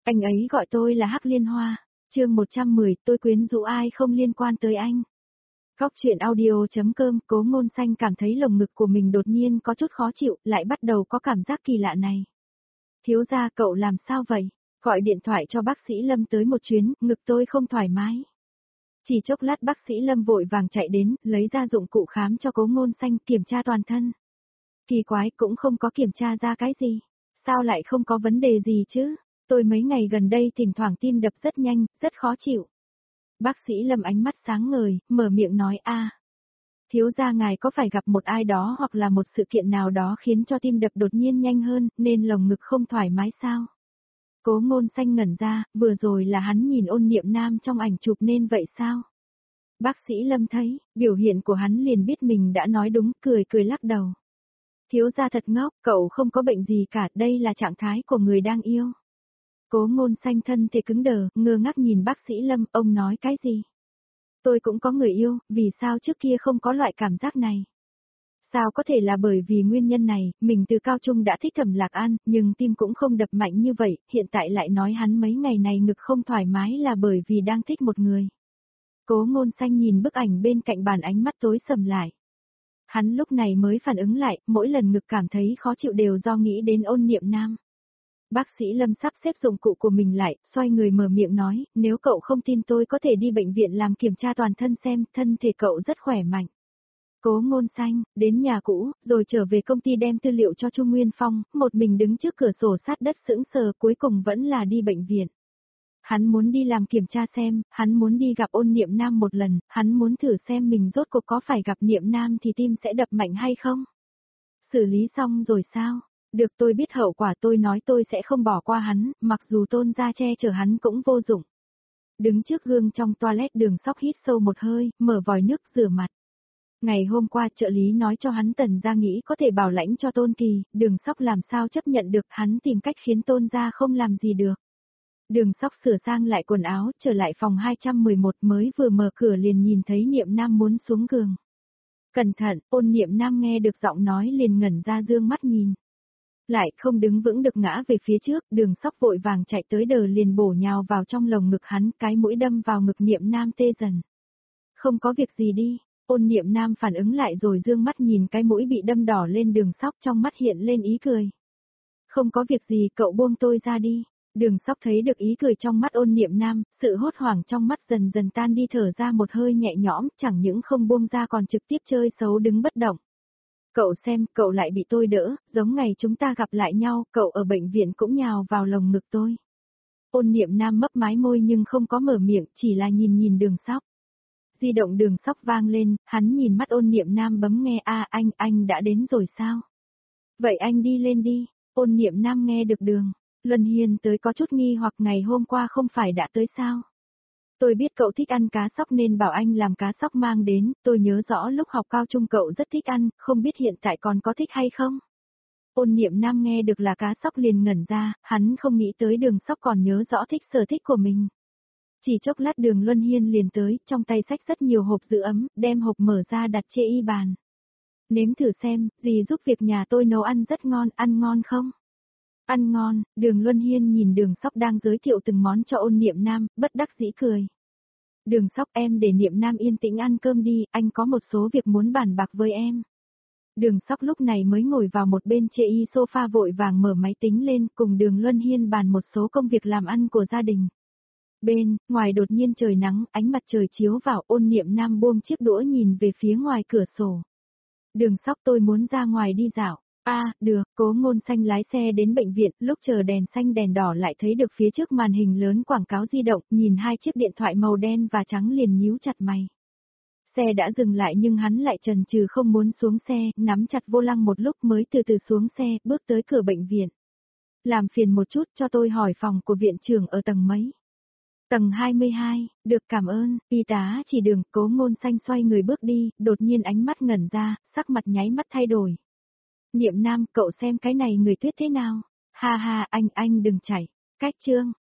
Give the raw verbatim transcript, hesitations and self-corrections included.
Anh ấy gọi tôi là Hắc Liên Hoa. Chương một trăm mười, tôi quyến rũ ai không liên quan tới anh. Góc truyện audio.com. Cố Ngôn Xanh cảm thấy lồng ngực của mình đột nhiên có chút khó chịu, lại bắt đầu có cảm giác kỳ lạ này. Thiếu gia, cậu làm sao vậy? Gọi điện thoại cho bác sĩ Lâm tới một chuyến, ngực tôi không thoải mái. Chỉ chốc lát bác sĩ Lâm vội vàng chạy đến, lấy ra dụng cụ khám cho Cố Ngôn Xanh, kiểm tra toàn thân. Kỳ quái, cũng không có kiểm tra ra cái gì. Sao lại không có vấn đề gì chứ? Tôi mấy ngày gần đây thỉnh thoảng tim đập rất nhanh, rất khó chịu. Bác sĩ Lâm ánh mắt sáng ngời, mở miệng nói a. Thiếu gia ngài có phải gặp một ai đó hoặc là một sự kiện nào đó khiến cho tim đập đột nhiên nhanh hơn, nên lồng ngực không thoải mái sao? Cố Ngôn Xanh ngẩn ra, vừa rồi là hắn nhìn Ôn Niệm Nam trong ảnh chụp nên vậy sao? Bác sĩ Lâm thấy, biểu hiện của hắn liền biết mình đã nói đúng, cười cười lắc đầu. Thiếu gia thật ngốc, cậu không có bệnh gì cả, đây là trạng thái của người đang yêu. Cố Ngôn Xanh thân thể cứng đờ, ngơ ngác nhìn bác sĩ Lâm, ông nói cái gì? Tôi cũng có người yêu, vì sao trước kia không có loại cảm giác này? Sao có thể là bởi vì nguyên nhân này, mình từ cao trung đã thích Thẩm Lạc An, nhưng tim cũng không đập mạnh như vậy, hiện tại lại nói hắn mấy ngày này ngực không thoải mái là bởi vì đang thích một người. Cố Ngôn Xanh nhìn bức ảnh bên cạnh bàn, ánh mắt tối sầm lại. Hắn lúc này mới phản ứng lại, mỗi lần ngực cảm thấy khó chịu đều do nghĩ đến Ôn Niệm Nam. Bác sĩ Lâm sắp xếp dụng cụ của mình lại, xoay người mở miệng nói, nếu cậu không tin tôi có thể đi bệnh viện làm kiểm tra toàn thân xem, thân thể cậu rất khỏe mạnh. Cố Ngôn Xanh, đến nhà cũ, rồi trở về công ty đem tư liệu cho Chu Nguyên Phong, một mình đứng trước cửa sổ sát đất sững sờ, cuối cùng vẫn là đi bệnh viện. Hắn muốn đi làm kiểm tra xem, hắn muốn đi gặp Ôn Niệm Nam một lần, hắn muốn thử xem mình rốt cuộc có phải gặp Niệm Nam thì tim sẽ đập mạnh hay không. Xử lý xong rồi sao? Được, tôi biết hậu quả, tôi nói tôi sẽ không bỏ qua hắn, mặc dù Tôn gia che chở hắn cũng vô dụng. Đứng trước gương trong toilet, Đường Sóc hít sâu một hơi, mở vòi nước rửa mặt. Ngày hôm qua trợ lý nói cho hắn Tần gia nghĩ có thể bảo lãnh cho Tôn Kỳ, Đường Sóc làm sao chấp nhận được, hắn tìm cách khiến Tôn gia không làm gì được. Đường Sóc sửa sang lại quần áo, trở lại phòng hai trăm mười một, mới vừa mở cửa liền nhìn thấy Niệm Nam muốn xuống giường. Cẩn thận, Ôn Niệm Nam nghe được giọng nói liền ngẩn ra, dương mắt nhìn. Lại không đứng vững được ngã về phía trước, Đường Sóc vội vàng chạy tới đờ liền bổ nhào vào trong lồng ngực hắn, cái mũi đâm vào ngực Niệm Nam tê dần. Không có việc gì đi. Ôn Niệm Nam phản ứng lại rồi dương mắt nhìn cái mũi bị đâm đỏ lên Đường Sóc, trong mắt hiện lên ý cười. Không có việc gì, cậu buông tôi ra đi. Đường Sóc thấy được ý cười trong mắt Ôn Niệm Nam, sự hốt hoảng trong mắt dần dần tan đi, thở ra một hơi nhẹ nhõm, chẳng những không buông ra còn trực tiếp chơi xấu đứng bất động. Cậu xem, cậu lại bị tôi đỡ, giống ngày chúng ta gặp lại nhau, cậu ở bệnh viện cũng nhào vào lồng ngực tôi. Ôn Niệm Nam mấp mái môi nhưng không có mở miệng, chỉ là nhìn nhìn Đường Sóc. Di động Đường Sóc vang lên, hắn nhìn mắt Ôn Niệm Nam bấm nghe, a anh, anh đã đến rồi sao? Vậy anh đi lên đi. Ôn Niệm Nam nghe được Đường Luân Hiên tới có chút nghi hoặc, ngày hôm qua không phải đã tới sao? Tôi biết cậu thích ăn cá sóc nên bảo anh làm cá sóc mang đến, tôi nhớ rõ lúc học cao trung cậu rất thích ăn, không biết hiện tại còn có thích hay không? Ôn Niệm Nam nghe được là cá sóc liền ngẩn ra, hắn không nghĩ tới Đường Sóc còn nhớ rõ thích sở thích của mình. Chỉ chốc lát Đường Luân Hiên liền tới, trong tay xách rất nhiều hộp giữ ấm, đem hộp mở ra đặt trên y bàn. Nếm thử xem, dì giúp việc nhà tôi nấu ăn rất ngon, ăn ngon không? Ăn ngon. Đường Luân Hiên nhìn Đường Sóc đang giới thiệu từng món cho Ôn Niệm Nam, bất đắc dĩ cười. Đường Sóc, em để Niệm Nam yên tĩnh ăn cơm đi, anh có một số việc muốn bàn bạc với em. Đường Sóc lúc này mới ngồi vào một bên chê y sofa, vội vàng mở máy tính lên, cùng Đường Luân Hiên bàn một số công việc làm ăn của gia đình. Bên, ngoài đột nhiên trời nắng, ánh mặt trời chiếu vào, Ôn Niệm Nam buông chiếc đũa nhìn về phía ngoài cửa sổ. Đường Sóc, tôi muốn ra ngoài đi dạo. A, à, được. Cố Ngôn Xanh lái xe đến bệnh viện, lúc chờ đèn xanh đèn đỏ lại thấy được phía trước màn hình lớn quảng cáo di động, nhìn hai chiếc điện thoại màu đen và trắng liền nhíu chặt mày. Xe đã dừng lại nhưng hắn lại chần chừ không muốn xuống xe, nắm chặt vô lăng một lúc mới từ từ xuống xe, bước tới cửa bệnh viện. Làm phiền một chút, cho tôi hỏi phòng của viện trưởng ở tầng mấy? Tầng hai mươi hai, được, cảm ơn. Y tá chỉ đường. Cố Ngôn Xanh xoay người bước đi, đột nhiên ánh mắt ngẩn ra, sắc mặt nháy mắt thay đổi. Niệm Nam, cậu xem cái này người tuyết thế nào? Ha ha, anh, anh đừng chảy. Cách chương.